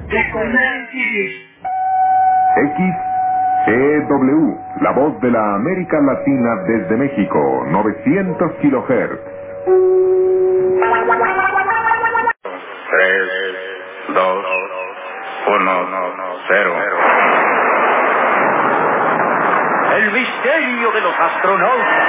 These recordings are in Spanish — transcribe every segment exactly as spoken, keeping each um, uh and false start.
X E W, la voz de la América Latina desde México, novecientos kilohertz. Tres, dos, uno, cero. El misterio de los astronautas.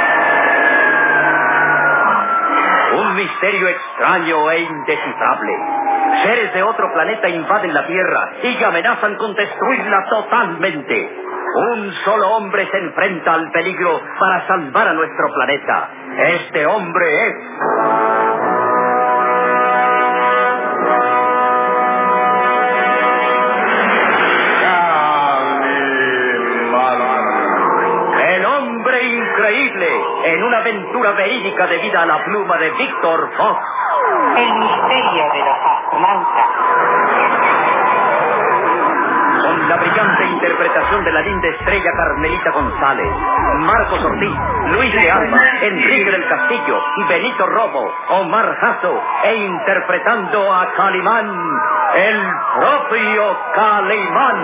Un misterio extraño e indescifrable. Seres de otro planeta invaden la Tierra y amenazan con destruirla totalmente. Un solo hombre se enfrenta al peligro para salvar a nuestro planeta. Este hombre es... el hombre increíble, en una aventura verídica debida a la pluma de Víctor Fox. El misterio de los astronautas. Con la brillante interpretación de la linda estrella Carmelita González, Marcos Ortiz, Luis de Alba, Enrique del Castillo, Benito Romo, Omar Jasso, e interpretando a Calimán, el propio Calimán.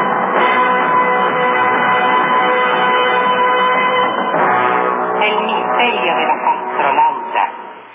El misterio de los astronautas.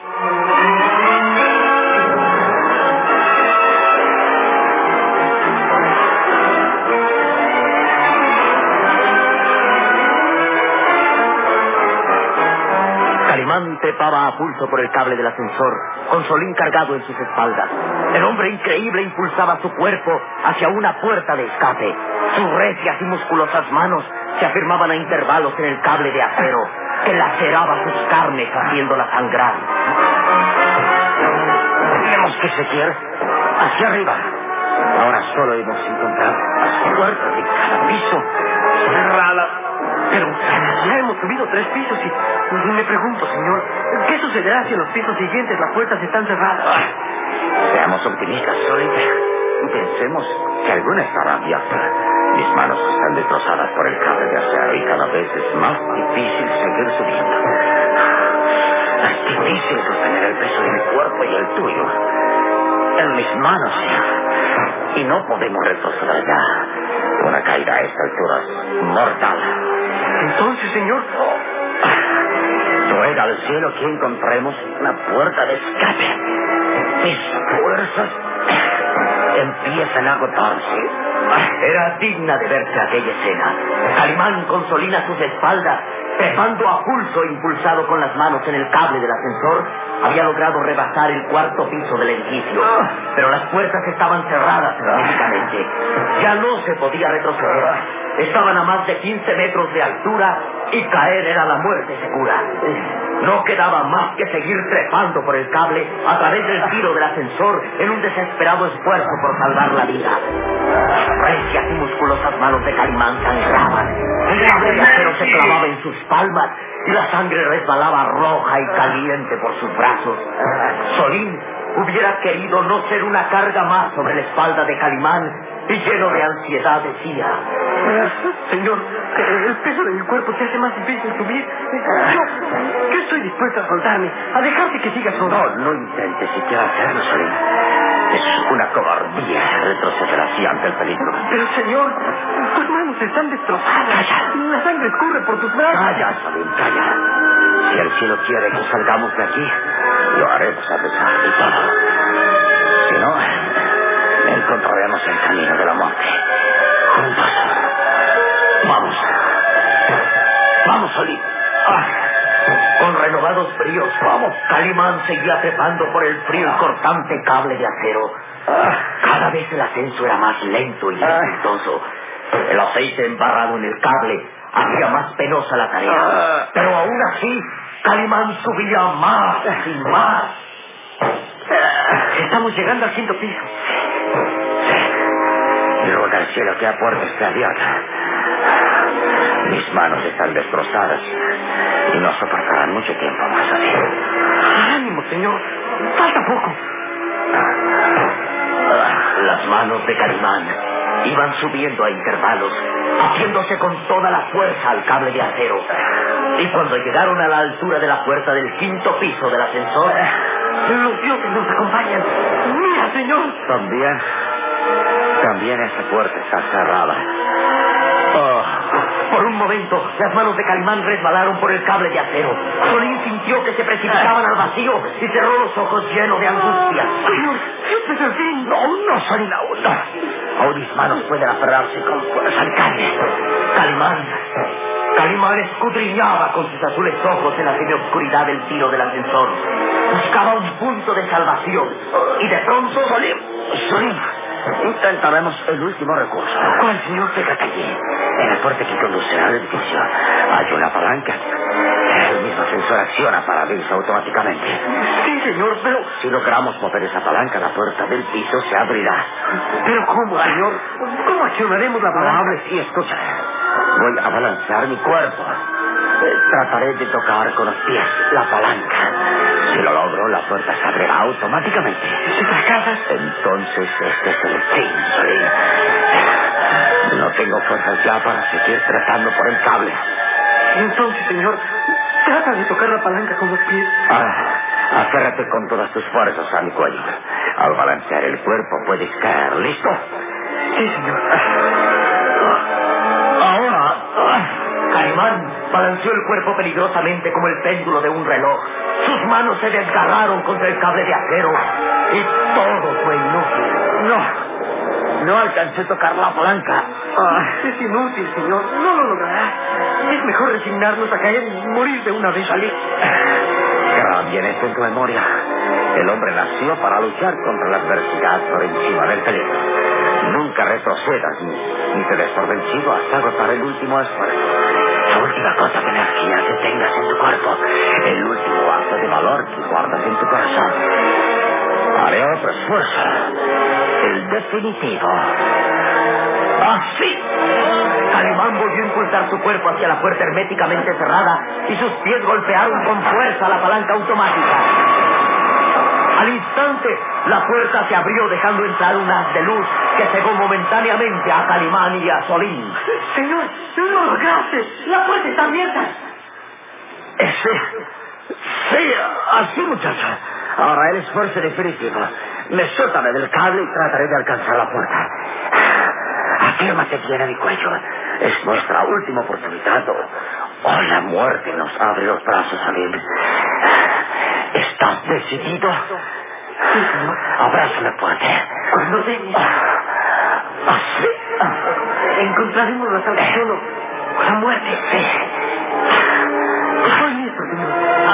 Calimán trepaba a pulso por el cable del ascensor, con Solín cargado en sus espaldas. El hombre increíble impulsaba su cuerpo hacia una puerta de escape. Sus recias y musculosas manos se afirmaban a intervalos en el cable de acero que laceraba sus carnes haciéndolas sangrar. Tenemos que seguir hacia arriba. Ahora solo hemos encontrado las puertas de cada piso cerradas. Pero ya hemos subido tres pisos y me pregunto, señor, ¿qué sucederá si en los pisos siguientes las puertas están cerradas? Ah, seamos optimistas, Solín. Pensemos que alguna estará abierta. Mis manos están destrozadas por el cable de acero y cada vez es más difícil seguir subiendo. Es difícil sostener el peso de mi cuerpo y el tuyo en mis manos. Y no podemos retroceder ya. Una caída a esta altura es mortal. Entonces, señor, ruega al cielo que encontremos una puerta de escape. Mis fuerzas empiezan a agotarse. Era digna de verse aquella escena. Calimán con Solín a sus espaldas, trepando a pulso impulsado con las manos en el cable del ascensor, había logrado rebasar el cuarto piso del edificio. Pero las puertas estaban cerradas herméticamente. Ya no se podía retroceder. Estaban a más de quince metros de altura y caer era la muerte segura. No quedaba más que seguir trepando por el cable a través del tiro del ascensor en un desesperado esfuerzo por salvar la vida. Las recias y musculosas manos de Calimán sangraban. El cable de acero se clavaba en sus palmas y la sangre resbalaba roja y caliente por sus brazos. Solín hubiera querido no ser una carga más sobre la espalda de Calimán y lleno de ansiedad decía: señor, el peso de mi cuerpo te hace más difícil subir. Yo, yo estoy dispuesto a soltarme, a dejarte que sigas solo. No, no intentes siquiera hacerlo, Solín. Es una cobardía retroceder así ante el peligro. Pero, señor, tus manos están destrozadas. Calla. La sangre escurre por tus brazos. Calla, Solín, calla. Si el cielo quiere que salgamos de aquí, lo haremos a pesar de todo. Si no, encontraremos el camino de la muerte. Juntos. Vamos. Vamos, Solín. Ah. Con renovados bríos, vamos. Calimán seguía trepando por el frío y cortante cable de acero. Cada vez el ascenso era más lento y dificultoso. El aceite embarrado en el cable hacía más penosa la tarea. Pero aún así, Calimán subía más y más. Estamos llegando al quinto piso. Y ruega al cielo que la puerta esté abierta. Mis manos están destrozadas y no soportarán mucho tiempo más así. ¡Ánimo, señor! ¡Falta poco! Las manos de Calimán iban subiendo a intervalos, haciéndose con toda la fuerza al cable de acero. Y cuando llegaron a la altura de la puerta del quinto piso del ascensor, los dioses nos acompañan. ¡Mira, señor! También También esa puerta está cerrada. Oh. Por un momento, las manos de Calimán resbalaron por el cable de acero. Solín sintió que se precipitaban al vacío y cerró los ojos llenos de angustia. Señor, este es el fin. No, no, Solín, aún no. Aún mis manos pueden aferrarse con fuerza al cable. Calimán. Calimán escudriñaba con sus azules ojos en la semioscuridad del tiro del ascensor. Buscaba un punto de salvación. Y de pronto... Solín, Solín, intentaremos el último recurso. ¿Cuál, señor? Fíjate allí, en la puerta que conduce al edificio, hay una palanca. El mismo ascensor acciona para abrirse automáticamente. Sí, señor, pero... Si logramos mover esa palanca, la puerta del piso se abrirá. ¿Pero cómo, señor? ¿Cómo accionaremos la No palanca? hables y escucha. Voy a balancear mi cuerpo. Eh, Trataré de tocar con los pies la palanca. Si lo logro, la puerta se abrirá automáticamente. ¿Si fracasas? Entonces este es el fin, Solín. No tengo fuerzas ya para seguir tratando por el cable. Y entonces, señor, trata de tocar la palanca con los pies. Ah, aférrate con todas tus fuerzas a mi cuello. Al balancear el cuerpo puedes caer. ¿Listo? Sí, señor. Ahora, Calimán balanceó el cuerpo peligrosamente como el péndulo de un reloj. Sus manos se desgarraron contra el cable de acero y todo fue inútil. No, no alcancé a tocar la palanca. Ah, es inútil, señor. No lo logrará. Es mejor resignarnos a caer y morir de una vez. Salí. Graba bien esto en tu memoria. El hombre nació para luchar contra la adversidad por encima del peligro. Nunca retrocedas ni, ni te des por vencido hasta agotar el último esfuerzo. La última gota de energía que tengas en tu cuerpo. El último acto de valor que guardas en tu corazón. Haré otro esfuerzo. El definitivo. ¡Así! Calimán volvió a impulsar su cuerpo hacia la puerta herméticamente cerrada y sus pies golpearon con fuerza la palanca automática. Al instante, la puerta se abrió dejando entrar un haz de luz que cegó momentáneamente a Calimán y a Solín. Señor, no lo lograste. La puerta está abierta. Sí, sí, así, muchacho. Ahora el esfuerzo definitivo. Me suéltame del cable y trataré de alcanzar la puerta. Afírmate bien a mi cuello. Es nuestra última oportunidad. O, o la muerte nos abre los brazos, Solín. ¿Estás decidido? Sí, señor. Abrázame fuerte. Cuando venga. Así. Encontraremos la salvación o la muerte. Sí. Estoy listo, señor.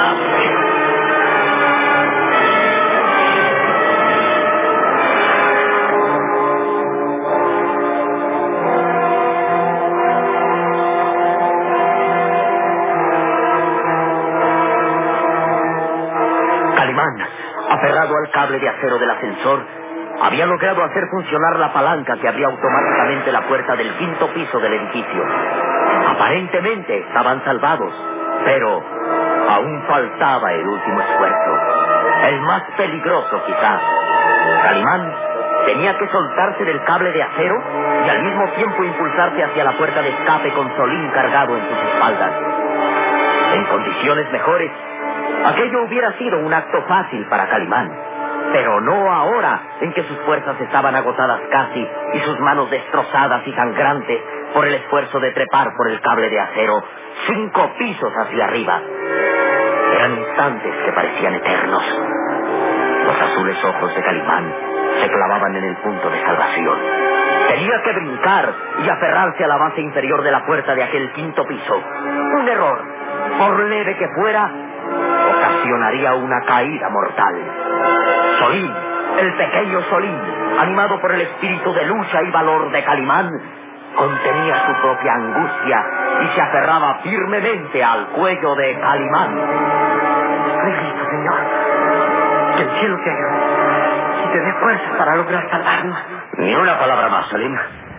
Calimán, aferrado al cable de acero del ascensor, había logrado hacer funcionar la palanca que abría automáticamente la puerta del quinto piso del edificio. Aparentemente estaban salvados, pero aún faltaba el último esfuerzo, el más peligroso quizás. Calimán tenía que soltarse del cable de acero y al mismo tiempo impulsarse hacia la puerta de escape con Solín cargado en sus espaldas. En condiciones mejores, aquello hubiera sido un acto fácil para Calimán, pero no ahora en que sus fuerzas estaban agotadas casi y sus manos destrozadas y sangrantes por el esfuerzo de trepar por el cable de acero cinco pisos hacia arriba. Eran instantes que parecían eternos. Los azules ojos de Calimán se clavaban en el punto de salvación. Tenía que brincar y aferrarse a la base inferior de la puerta de aquel quinto piso. Un error, por leve que fuera, ocasionaría una caída mortal. Solín, el pequeño Solín, animado por el espíritu de lucha y valor de Calimán, contenía su propia angustia y se aferraba firmemente al cuello de Calimán. Estoy listo, señor. Que el cielo te ayude y te dé fuerza para lograr salvarnos. Ni una palabra más, Solín.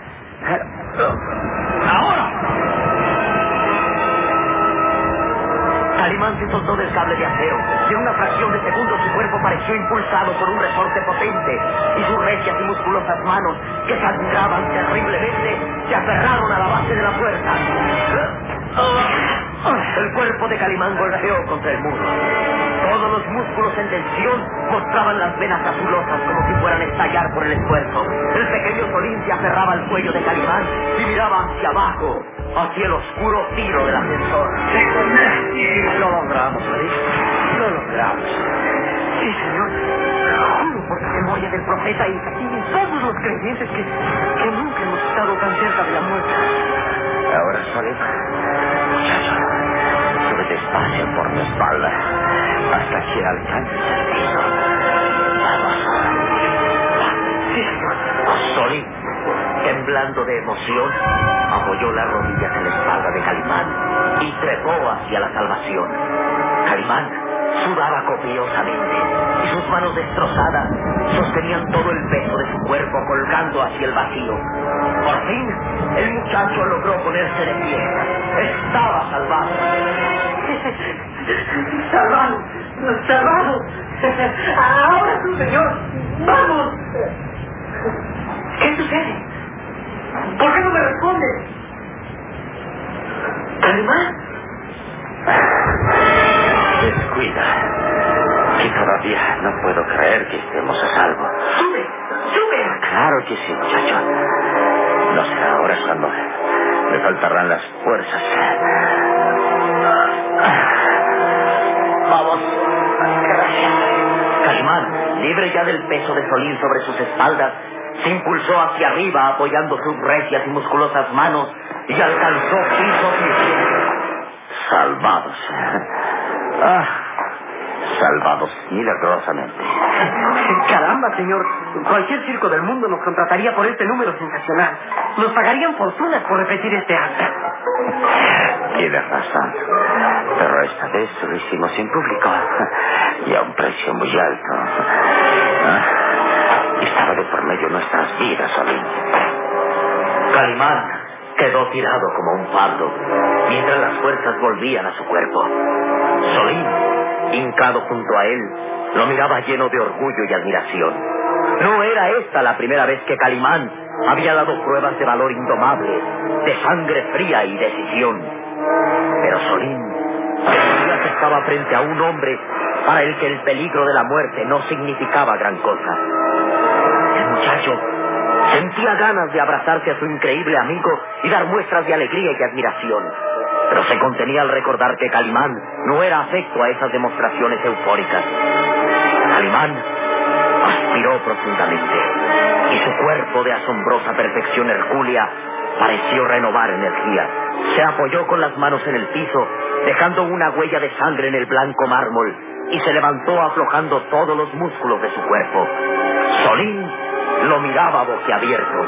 ¡Ahora! Calimán se soltó del cable de acero y en una fracción de segundo su cuerpo pareció impulsado por un resorte potente y sus recias y musculosas manos, que sangraban terriblemente, se aferraron a la base de la puerta. El cuerpo de Calimán golpeó contra el muro. Todos los músculos en en tensión mostraban las venas azulosas como si fueran a estallar por el esfuerzo. El pequeño Solín se aferraba al cuello de Calimán y miraba hacia abajo, hacia el oscuro tiro del ascensor. Lo logramos, Solín. Lo logramos. Sí, señor. Juro por la memoria del profeta y, y todos los creyentes que, que nunca hemos estado tan cerca de la muerte. Ahora, Solín, muchacho, sube despacio por mi espalda hasta que alcances el piso. Vamos. Sí, señor. Solín, temblando de emoción, apoyó las rodillas en la espalda de Calimán y trepó hacia la salvación. Calimán sudaba copiosamente y sus manos destrozadas sostenían todo el peso de su cuerpo colgando hacia el vacío. Por fin, el muchacho logró ponerse de pie. Estaba salvado. ¡Salvado! ¡Salvado! ¡Ahora tú, señor! ¡Vamos! ¿Qué sucede? ¿Por qué no me respondes? ¿Calimán? Descuida, que todavía no puedo creer que estemos a salvo. ¡Sube! ¡Sube! Claro que sí, muchacho. No será ahora cuando me faltarán las fuerzas. Vamos. Gracias. Calimán, libre ya del peso de Solín sobre sus espaldas, se impulsó hacia arriba apoyando sus recias y musculosas manos y alcanzó piso firme. Salvados. Ah, salvados milagrosamente. Caramba, señor. Cualquier circo del mundo nos contrataría por este número sensacional. Nos pagarían fortunas por repetir este acto. Tienes razón. Pero esta vez lo hicimos en público y a un precio muy alto. Ah, estaba de por medio nuestras vidas, Solín. Calimán quedó tirado como un fardo mientras las fuerzas volvían a su cuerpo. Solín, hincado junto a él, lo miraba lleno de orgullo y admiración. No era esta la primera vez que Calimán había dado pruebas de valor indomable, de sangre fría y decisión. Pero Solín sentía que estaba frente a un hombre para el que el peligro de la muerte no significaba gran cosa. El muchacho sentía ganas de abrazarse a su increíble amigo y dar muestras de alegría y admiración, pero se contenía al recordar que Calimán no era afecto a esas demostraciones eufóricas. Calimán aspiró profundamente y su cuerpo de asombrosa perfección hercúlea pareció renovar energía. Se apoyó con las manos en el piso, dejando una huella de sangre en el blanco mármol, y se levantó aflojando todos los músculos de su cuerpo. Solín lo miraba boquiabierto.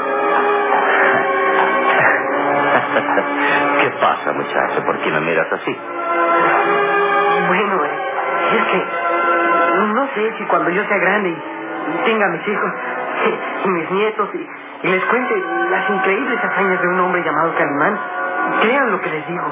¿Qué pasa, muchacho? ¿Por qué me miras así? Bueno, es que no sé si cuando yo sea grande y tenga mis hijos y mis nietos y, y les cuente las increíbles hazañas de un hombre llamado Calimán, crean lo que les digo.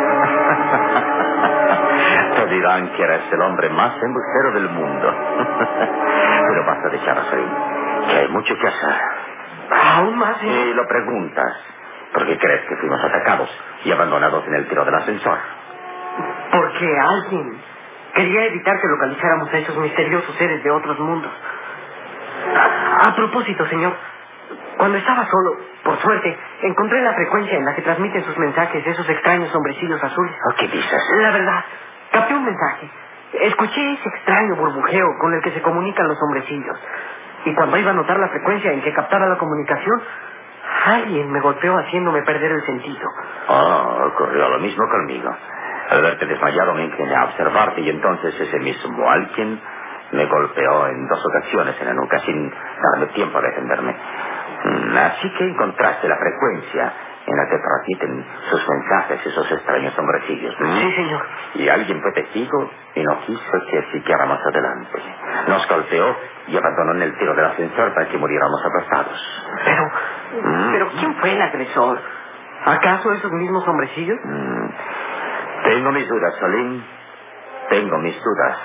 Te dirán que eres el hombre más embustero del mundo. Pero basta de charlas ahí, que hay mucho que hacer. Aún más, señor. Y lo preguntas porque crees que fuimos atacados y abandonados en el tiro del ascensor. Porque alguien quería evitar que localizáramos a esos misteriosos seres de otros mundos. A, a propósito, señor, cuando estaba solo, por suerte, encontré la frecuencia en la que transmiten sus mensajes esos extraños hombrecillos azules. ¿Qué dices? La verdad, capté un mensaje. Escuché ese extraño burbujeo con el que se comunican los hombrecillos. Y cuando iba a notar la frecuencia en que captaba la comunicación, alguien me golpeó haciéndome perder el sentido. Oh, ocurrió lo mismo conmigo. Al verte desmayado me incliné a observarte y entonces ese mismo alguien me golpeó en dos ocasiones en la nuca sin darme tiempo a defenderme. Así que encontraste la frecuencia en la que transmiten sus mensajes esos extraños hombrecillos. ¿Mm? Sí, señor. Y alguien fue testigo y no quiso que siguiera más adelante. Nos golpeó y abandonó en el tiro del ascensor para que muriéramos aplastados. Pero, ¿Mm? pero ¿quién fue el agresor? ¿Acaso esos mismos hombrecillos? Mm. Tengo mis dudas, Solín. Tengo mis dudas.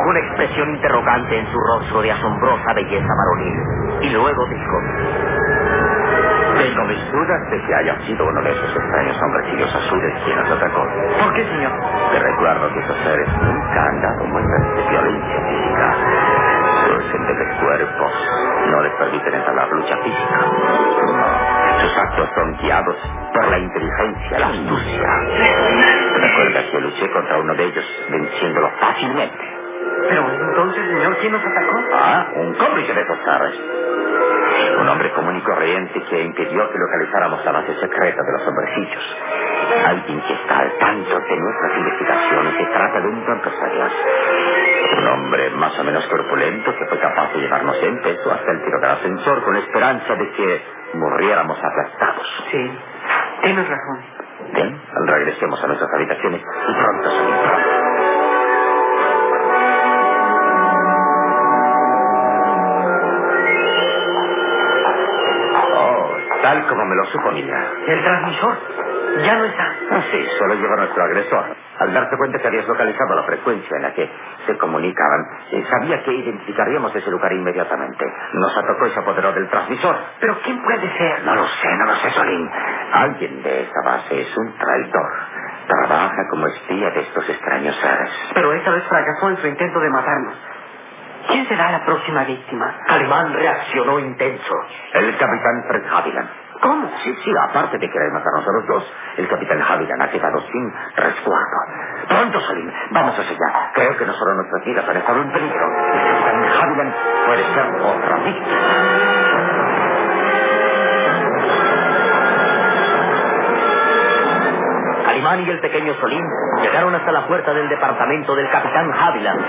una expresión interrogante en su rostro de asombrosa belleza varonil, y luego dijo: tengo mis dudas de que haya sido uno de esos extraños hombrecillos azules quien nos atacó. ¿Por qué, señor? Te recuerdo que esos seres nunca han dado muestras de violencia física. Sus endebles cuerpos no les permiten entablar lucha física. No, sus actos son guiados por la inteligencia, la astucia. Recuerda que luché contra uno de ellos, venciéndolo fácilmente. Pero entonces, señor, ¿quién nos atacó? Ah, un cómplice de esos zares. Un hombre común y corriente que impidió que localizáramos la base secreta de los hombrecillos. Alguien que está al tanto de nuestras investigaciones. Se trata de un empresarial. Un hombre más o menos corpulento que fue capaz de llevarnos en peso hasta el tiro del ascensor con la esperanza de que muriéramos aplastados. Sí, tienes razón. Bien, regresemos a nuestras habitaciones y pronto salimos. Tal como me lo suponía. ¿El transmisor? Ya no está. Ah, sí, solo lleva nuestro agresor. Al darse cuenta que habías localizado la frecuencia en la que se comunicaban, eh, sabía que identificaríamos ese lugar inmediatamente. Nos atacó y se apoderó del transmisor. ¿Pero quién puede ser? No lo sé, no lo sé, Solín. Alguien de esta base es un traidor. Trabaja como espía de estos extraños seres. Pero esta vez fracasó en su intento de matarnos. ¿Quién será la próxima víctima? Calimán reaccionó intenso. El capitán Fred Haviland. ¿Cómo? Sí, sí, aparte de querer matarnos a los dos, el capitán Haviland ha quedado sin resguardo. Pronto, Solín, vamos hacia allá. Creo que no solo nuestras vidas han estado en peligro. El capitán Haviland puede ser otra víctima. Calimán y el pequeño Solín llegaron hasta la puerta del departamento del capitán Haviland.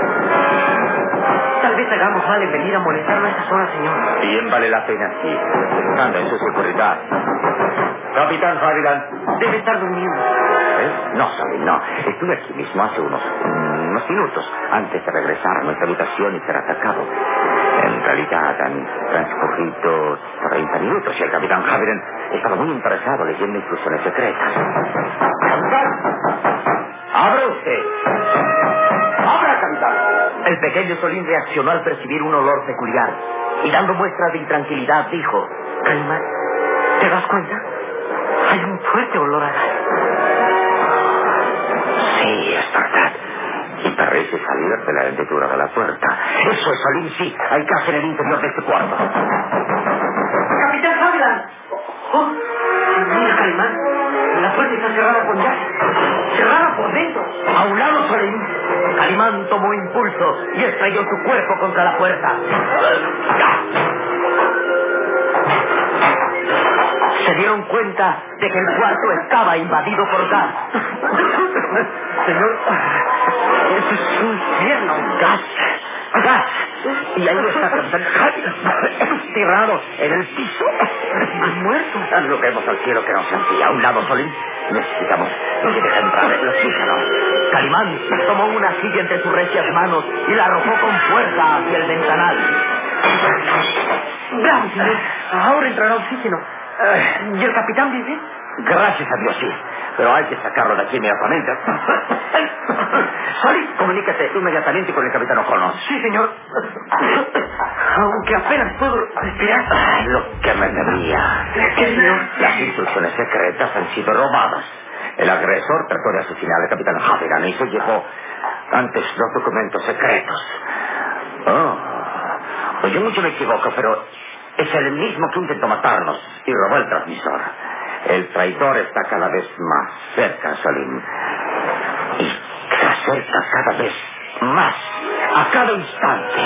Tal vez hagamos mal en venir a molestarlo a estas horas, señor. Bien vale la pena, sí, pensando en su seguridad. Capitán Haviland. Debe estar durmiendo. ¿Eh? No, Solín, no. Estuve aquí mismo hace unos, mm, unos minutos antes de regresar a nuestra habitación y ser atacado. En realidad han transcurrido treinta minutos y el capitán Haviland estaba muy interesado leyendo instrucciones secretas. ¡Capitán! ¡Abra usted! ¡Abra, capitán! El pequeño Solín reaccionó al percibir un olor peculiar y dando muestras de intranquilidad dijo: Calimán, ¿te das cuenta? Hay un fuerte olor a gas. Sí, es verdad. Y parece salir de la hendidura de la puerta. Eso es, Solín, sí. Hay gas en el interior de este cuarto. ¡Capitán Haviland! ¡Oh! Mira, Calimán, la puerta está cerrada con llave. ¡Cerrada por dentro! ¡A un lado, Solín! Calimán tomó impulso y estrelló su cuerpo contra la puerta. Se dieron cuenta de que el cuarto estaba invadido por gas. Señor, eso es un infierno. ¡Gas! ¡Gas! Y ahí está Capitán Haviland, tirado en el piso. Muerto. Aludemos al cielo que nos envía. A un lado, Solín. Necesitamos que deje entrar el oxígeno. Calimán tomó una silla entre sus recias manos y la arrojó con fuerza hacia el ventanal. Bravo, señor. Ahora entrará oxígeno. ¿Y el capitán vive? Gracias a Dios, sí. Pero hay que sacarlo de aquí inmediatamente. Solín, comunícate inmediatamente con el capitán O'Connor. Sí, señor. Aunque apenas puedo respirar. Ay, lo que me temía. ¿Qué, señor? Las instrucciones secretas han sido robadas. El agresor trató de asesinar al capitán Haviland y se llevó antes los documentos secretos. Oh, pues yo mucho me equivoco, pero es el mismo que intentó matarnos y robó el transmisor. El traidor está cada vez más cerca, Solín. Y se acerca cada vez más, a cada instante.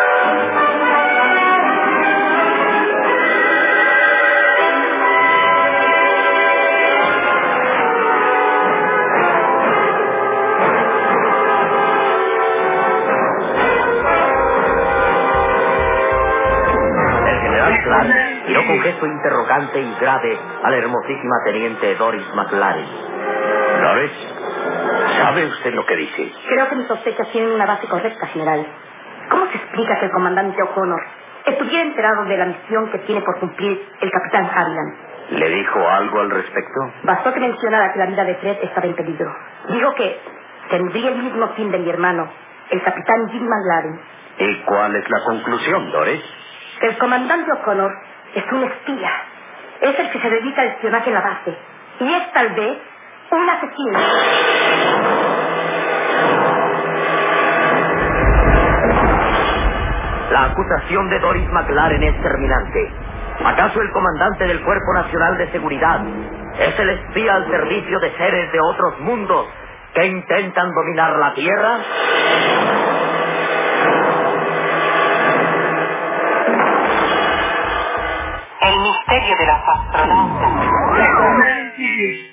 Miró con gesto interrogante y grave a la hermosísima teniente Doris McLaren. ¿Doris? ¿Sabe usted lo que dice? Creo que mis sospechas tienen una base correcta, general. ¿Cómo se explica que el comandante O'Connor estuviera enterado de la misión que tiene por cumplir el capitán Haviland? ¿Le dijo algo al respecto? Bastó que mencionara que la vida de Fred estaba en peligro. Dijo que tendría el mismo fin de mi hermano, el capitán Jim McLaren. ¿Y cuál es la conclusión, Doris? El comandante O'Connor es un espía. Es el que se dedica al espionaje en la base. Y es tal vez un asesino. La acusación de Doris McLaren es terminante. ¿Acaso el comandante del Cuerpo Nacional de Seguridad es el espía al servicio de seres de otros mundos que intentan dominar la Tierra? El misterio de los astronautas.